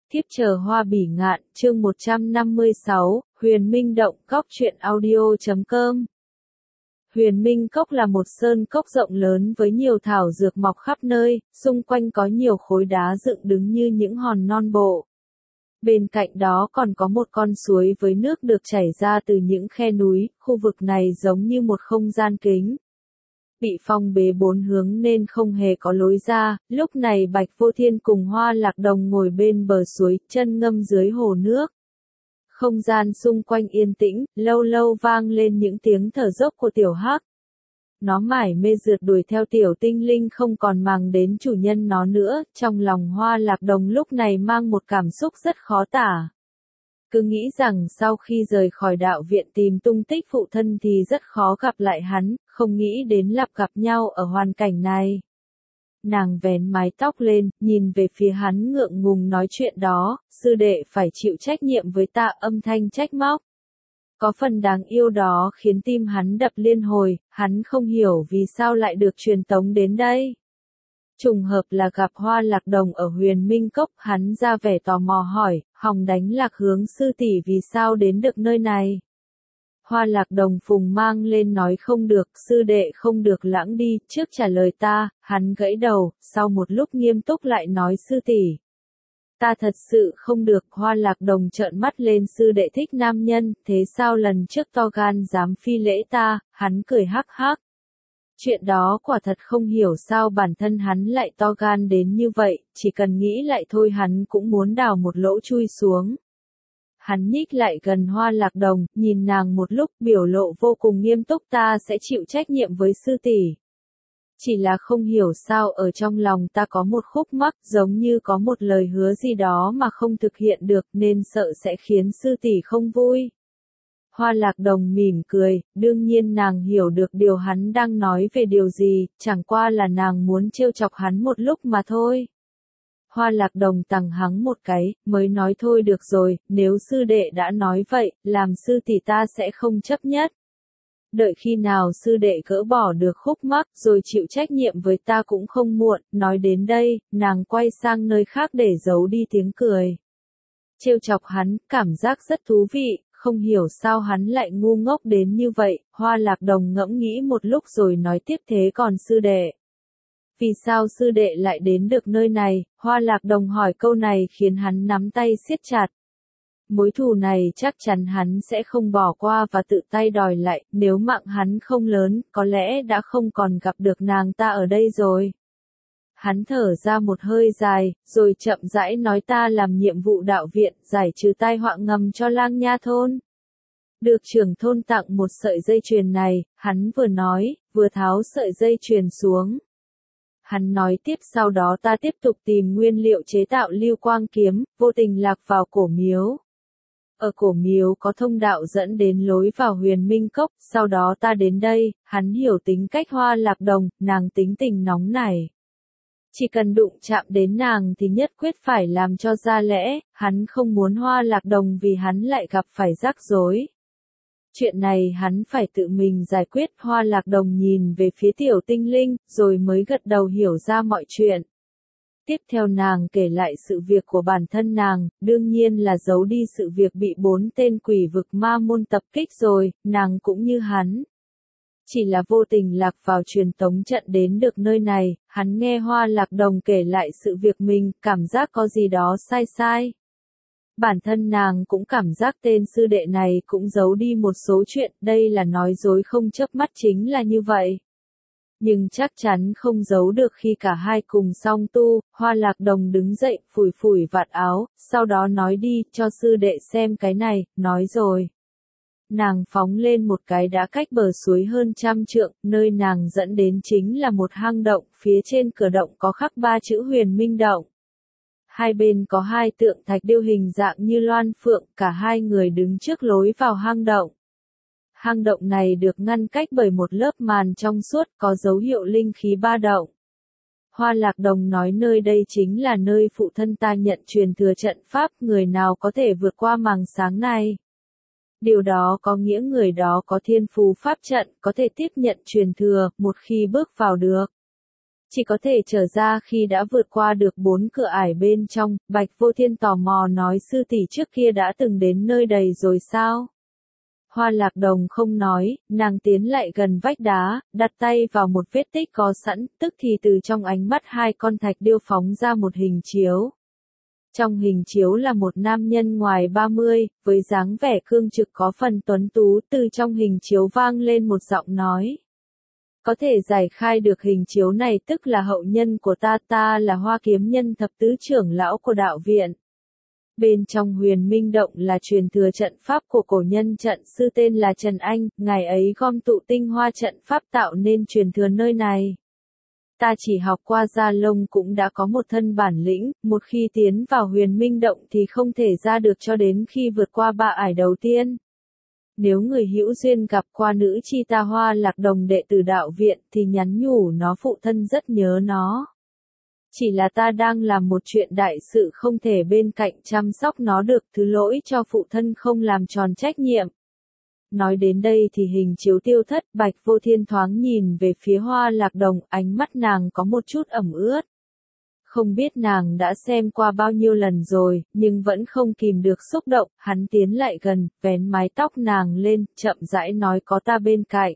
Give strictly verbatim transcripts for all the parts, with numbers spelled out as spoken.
Thiếp chờ hoa bỉ ngạn, chương một trăm năm mươi sáu, Huyền Minh Động, Cóc truyện audio chấm com. Huyền Minh Cốc là một sơn cốc rộng lớn với nhiều thảo dược mọc khắp nơi, xung quanh có nhiều khối đá dựng đứng như những hòn non bộ. Bên cạnh đó còn có một con suối với nước được chảy ra từ những khe núi, khu vực này giống như một không gian kính. Bị phong bế bốn hướng nên không hề có lối ra, lúc này Bạch Vô Thiên cùng Hoa Lạc Đồng ngồi bên bờ suối, chân ngâm dưới hồ nước. Không gian xung quanh yên tĩnh, lâu lâu vang lên những tiếng thở dốc của tiểu hắc. Nó mải mê rượt đuổi theo tiểu tinh linh không còn màng đến chủ nhân nó nữa, trong lòng Hoa Lạc Đồng lúc này mang một cảm xúc rất khó tả. Cứ nghĩ rằng sau khi rời khỏi đạo viện tìm tung tích phụ thân thì rất khó gặp lại hắn, không nghĩ đến lặp gặp nhau ở hoàn cảnh này. Nàng vén mái tóc lên, nhìn về phía hắn ngượng ngùng nói chuyện đó, sư đệ phải chịu trách nhiệm với ta, âm thanh trách móc. Có phần đáng yêu đó khiến tim hắn đập liên hồi, hắn không hiểu vì sao lại được truyền tống đến đây. Trùng hợp là gặp Hoa Lạc Đồng ở Huyền Minh Cốc, hắn ra vẻ tò mò hỏi, Hồng Đánh Lạc Hướng sư tỷ vì sao đến được nơi này. Hoa Lạc Đồng phùng mang lên nói không được, sư đệ không được lãng đi, trước trả lời ta, hắn gãy đầu, sau một lúc nghiêm túc lại nói sư tỷ. Ta thật sự không được, Hoa Lạc Đồng trợn mắt lên, sư đệ thích nam nhân, thế sao lần trước to gan dám phi lễ ta, hắn cười hắc hắc. Chuyện đó quả thật không hiểu sao bản thân hắn lại to gan đến như vậy, chỉ cần nghĩ lại thôi hắn cũng muốn đào một lỗ chui xuống. Hắn nhích lại gần Hoa Lạc Đồng, nhìn nàng một lúc, biểu lộ vô cùng nghiêm túc, ta sẽ chịu trách nhiệm với sư tỷ. Chỉ là không hiểu sao ở trong lòng ta có một khúc mắc, giống như có một lời hứa gì đó mà không thực hiện được nên sợ sẽ khiến sư tỷ không vui. Hoa Lạc Đồng mỉm cười, đương nhiên nàng hiểu được điều hắn đang nói về điều gì, chẳng qua là nàng muốn trêu chọc hắn một lúc mà thôi. Hoa Lạc Đồng tằng hắng một cái, mới nói thôi được rồi, nếu sư đệ đã nói vậy, làm sư tỷ ta sẽ không chấp nhất. Đợi khi nào sư đệ gỡ bỏ được khúc mắc rồi chịu trách nhiệm với ta cũng không muộn, nói đến đây, nàng quay sang nơi khác để giấu đi tiếng cười. Trêu chọc hắn, cảm giác rất thú vị. Không hiểu sao hắn lại ngu ngốc đến như vậy, Hoa Lạc Đồng ngẫm nghĩ một lúc rồi nói tiếp, thế còn sư đệ. Vì sao sư đệ lại đến được nơi này, Hoa Lạc Đồng hỏi câu này khiến hắn nắm tay siết chặt. Mối thù này chắc chắn hắn sẽ không bỏ qua và tự tay đòi lại, nếu mạng hắn không lớn, có lẽ đã không còn gặp được nàng ta ở đây rồi. Hắn thở ra một hơi dài, rồi chậm rãi nói ta làm nhiệm vụ đạo viện, giải trừ tai họa ngầm cho Lang Nha thôn. Được trưởng thôn tặng một sợi dây chuyền này, hắn vừa nói, vừa tháo sợi dây chuyền xuống. Hắn nói tiếp, sau đó ta tiếp tục tìm nguyên liệu chế tạo lưu quang kiếm, vô tình lạc vào cổ miếu. Ở cổ miếu có thông đạo dẫn đến lối vào Huyền Minh Cốc, sau đó ta đến đây, hắn hiểu tính cách Hoa Lạc Đồng, nàng tính tình nóng nảy. Chỉ cần đụng chạm đến nàng thì nhất quyết phải làm cho ra lẽ, hắn không muốn Hoa Lạc Đồng vì hắn lại gặp phải rắc rối. Chuyện này hắn phải tự mình giải quyết, Hoa Lạc Đồng nhìn về phía tiểu tinh linh, rồi mới gật đầu hiểu ra mọi chuyện. Tiếp theo nàng kể lại sự việc của bản thân nàng, đương nhiên là giấu đi sự việc bị bốn tên quỷ vực ma môn tập kích rồi, nàng cũng như hắn. Chỉ là vô tình lạc vào truyền tống trận đến được nơi này, hắn nghe Hoa Lạc Đồng kể lại sự việc mình, cảm giác có gì đó sai sai. Bản thân nàng cũng cảm giác tên sư đệ này cũng giấu đi một số chuyện, đây là nói dối không chớp mắt chính là như vậy. Nhưng chắc chắn không giấu được khi cả hai cùng song tu, Hoa Lạc Đồng đứng dậy, phủi phủi vạt áo, sau đó nói đi, cho sư đệ xem cái này, nói rồi. Nàng phóng lên một cái đã cách bờ suối hơn trăm trượng, nơi nàng dẫn đến chính là một hang động, phía trên cửa động có khắc ba chữ Huyền Minh Động. Hai bên có hai tượng thạch điêu hình dạng như loan phượng, cả hai người đứng trước lối vào hang động. Hang động này được ngăn cách bởi một lớp màn trong suốt, có dấu hiệu linh khí ba động. Hoa Lạc Đồng nói nơi đây chính là nơi phụ thân ta nhận truyền thừa trận pháp, người nào có thể vượt qua màn sáng này. Điều đó có nghĩa người đó có thiên phú pháp trận, có thể tiếp nhận truyền thừa, một khi bước vào được. Chỉ có thể trở ra khi đã vượt qua được bốn cửa ải bên trong, Bạch Vô Thiên tò mò nói sư tỷ trước kia đã từng đến nơi đầy rồi sao? Hoa Lạc Đồng không nói, nàng tiến lại gần vách đá, đặt tay vào một vết tích có sẵn, tức thì từ trong ánh mắt hai con thạch điêu phóng ra một hình chiếu. Trong hình chiếu là một nam nhân ngoài ba mươi, với dáng vẻ cương trực có phần tuấn tú, từ trong hình chiếu vang lên một giọng nói. Có thể giải khai được hình chiếu này tức là hậu nhân của ta, ta là Hoa Kiếm Nhân thập tứ trưởng lão của đạo viện. Bên trong Huyền Minh Động là truyền thừa trận pháp của cổ nhân trận sư tên là Trần Anh, ngài ấy gom tụ tinh hoa trận pháp tạo nên truyền thừa nơi này. Ta chỉ học qua da lông cũng đã có một thân bản lĩnh, một khi tiến vào Huyền Minh Động thì không thể ra được cho đến khi vượt qua ba ải đầu tiên. Nếu người hữu duyên gặp qua nữ chi ta Hoa Lạc Đồng đệ tử đạo viện thì nhắn nhủ nó phụ thân rất nhớ nó. Chỉ là ta đang làm một chuyện đại sự không thể bên cạnh chăm sóc nó được, thứ lỗi cho phụ thân không làm tròn trách nhiệm. Nói đến đây thì hình chiếu tiêu thất, Bạch Vô Thiên thoáng nhìn về phía Hoa Lạc Đồng, ánh mắt nàng có một chút ẩm ướt. Không biết nàng đã xem qua bao nhiêu lần rồi, nhưng vẫn không kìm được xúc động, hắn tiến lại gần, vén mái tóc nàng lên, chậm rãi nói có ta bên cạnh.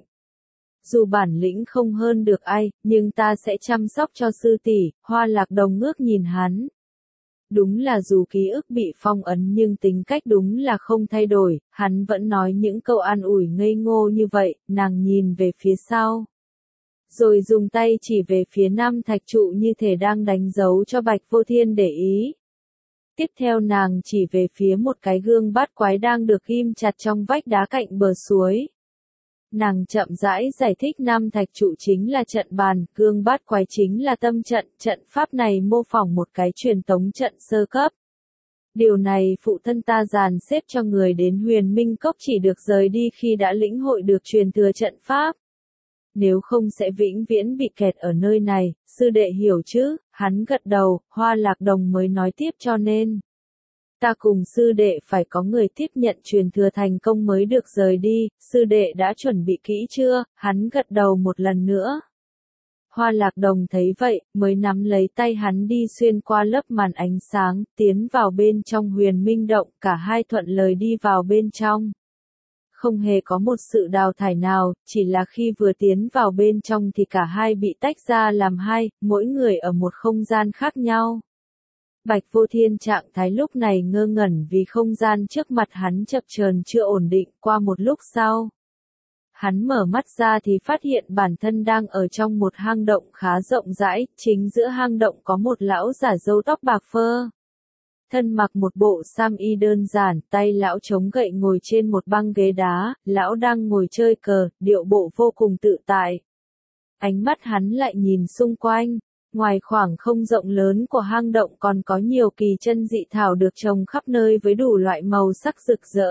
Dù bản lĩnh không hơn được ai, nhưng ta sẽ chăm sóc cho sư tỷ. Hoa Lạc Đồng ngước nhìn hắn. Đúng là dù ký ức bị phong ấn nhưng tính cách đúng là không thay đổi, hắn vẫn nói những câu an ủi ngây ngô như vậy, nàng nhìn về phía sau. Rồi dùng tay chỉ về phía nam thạch trụ như thể đang đánh dấu cho Bạch Vô Thiên để ý. Tiếp theo nàng chỉ về phía một cái gương bát quái đang được ghim chặt trong vách đá cạnh bờ suối. Nàng chậm rãi giải thích nam thạch trụ chính là trận bàn, gương bát quái chính là tâm trận, trận pháp này mô phỏng một cái truyền tống trận sơ cấp. Điều này phụ thân ta dàn xếp cho người đến Huyền Minh Cốc chỉ được rời đi khi đã lĩnh hội được truyền thừa trận pháp. Nếu không sẽ vĩnh viễn bị kẹt ở nơi này, sư đệ hiểu chứ, hắn gật đầu, Hoa Lạc Đồng mới nói tiếp cho nên. Ta cùng sư đệ phải có người tiếp nhận truyền thừa thành công mới được rời đi, sư đệ đã chuẩn bị kỹ chưa, hắn gật đầu một lần nữa. Hoa Lạc Đồng thấy vậy, mới nắm lấy tay hắn đi xuyên qua lớp màn ánh sáng, tiến vào bên trong Huyền Minh Động, cả hai thuận lời đi vào bên trong. Không hề có một sự đào thải nào, chỉ là khi vừa tiến vào bên trong thì cả hai bị tách ra làm hai, mỗi người ở một không gian khác nhau. Bạch Vô Thiên trạng thái lúc này ngơ ngẩn vì không gian trước mặt hắn chập chờn chưa ổn định, qua một lúc sau. Hắn mở mắt ra thì phát hiện bản thân đang ở trong một hang động khá rộng rãi, chính giữa hang động có một lão giả râu tóc bạc phơ. Thân mặc một bộ sam y đơn giản, tay lão chống gậy ngồi trên một băng ghế đá, lão đang ngồi chơi cờ, điệu bộ vô cùng tự tại. Ánh mắt hắn lại nhìn xung quanh, ngoài khoảng không rộng lớn của hang động còn có nhiều kỳ chân dị thảo được trồng khắp nơi với đủ loại màu sắc rực rỡ.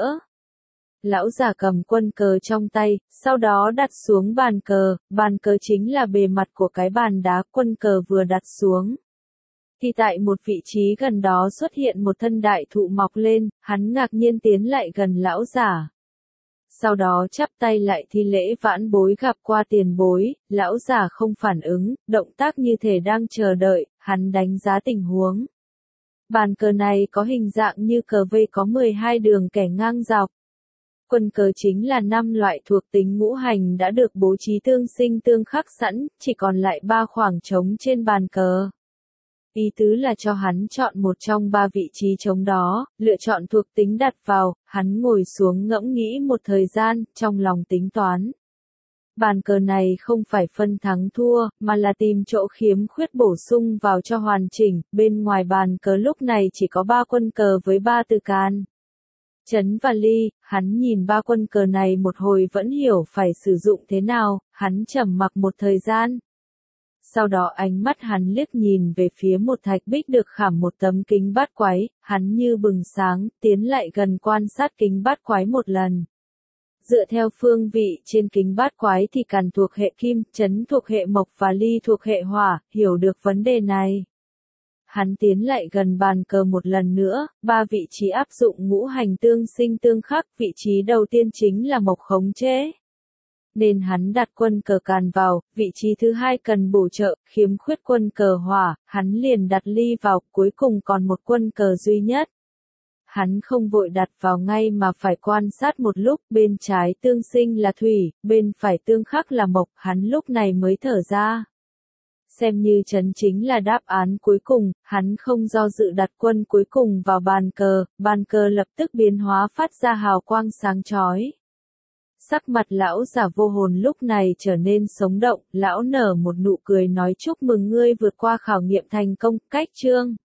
Lão già cầm quân cờ trong tay, sau đó đặt xuống bàn cờ, bàn cờ chính là bề mặt của cái bàn đá quân cờ vừa đặt xuống. Thì tại một vị trí gần đó xuất hiện một thân đại thụ mọc lên, hắn ngạc nhiên tiến lại gần lão giả. Sau đó chắp tay lại thi lễ vãn bối gặp qua tiền bối, lão giả không phản ứng, động tác như thể đang chờ đợi, hắn đánh giá tình huống. Bàn cờ này có hình dạng như cờ vây có mười hai đường kẻ ngang dọc. Quân cờ chính là năm loại thuộc tính ngũ hành đã được bố trí tương sinh tương khắc sẵn, chỉ còn lại ba khoảng trống trên bàn cờ. Ý tứ là cho hắn chọn một trong ba vị trí trống đó, lựa chọn thuộc tính đặt vào, hắn ngồi xuống ngẫm nghĩ một thời gian, trong lòng tính toán. Bàn cờ này không phải phân thắng thua, mà là tìm chỗ khiếm khuyết bổ sung vào cho hoàn chỉnh, bên ngoài bàn cờ lúc này chỉ có ba quân cờ với ba từ can. Trấn và ly, hắn nhìn ba quân cờ này một hồi vẫn hiểu phải sử dụng thế nào, hắn trầm mặc một thời gian. Sau đó ánh mắt hắn liếc nhìn về phía một thạch bích được khảm một tấm kính bát quái, hắn như bừng sáng, tiến lại gần quan sát kính bát quái một lần. Dựa theo phương vị trên kính bát quái thì càn thuộc hệ kim, trấn thuộc hệ mộc và ly thuộc hệ hỏa, hiểu được vấn đề này. Hắn tiến lại gần bàn cờ một lần nữa, ba vị trí áp dụng ngũ hành tương sinh tương khắc, vị trí đầu tiên chính là mộc khống chế. nên hắn đặt quân cờ càn vào, vị trí thứ hai cần bổ trợ, khiếm khuyết quân cờ hỏa, hắn liền đặt ly vào, cuối cùng còn một quân cờ duy nhất. Hắn không vội đặt vào ngay mà phải quan sát một lúc, bên trái tương sinh là thủy, bên phải tương khắc là mộc, hắn lúc này mới thở ra. Xem như chấn chính là đáp án cuối cùng, hắn không do dự đặt quân cuối cùng vào bàn cờ, bàn cờ lập tức biến hóa phát ra hào quang sáng chói. Sắc mặt lão già vô hồn lúc này trở nên sống động, lão nở một nụ cười nói chúc mừng ngươi vượt qua khảo nghiệm thành công, cách chương.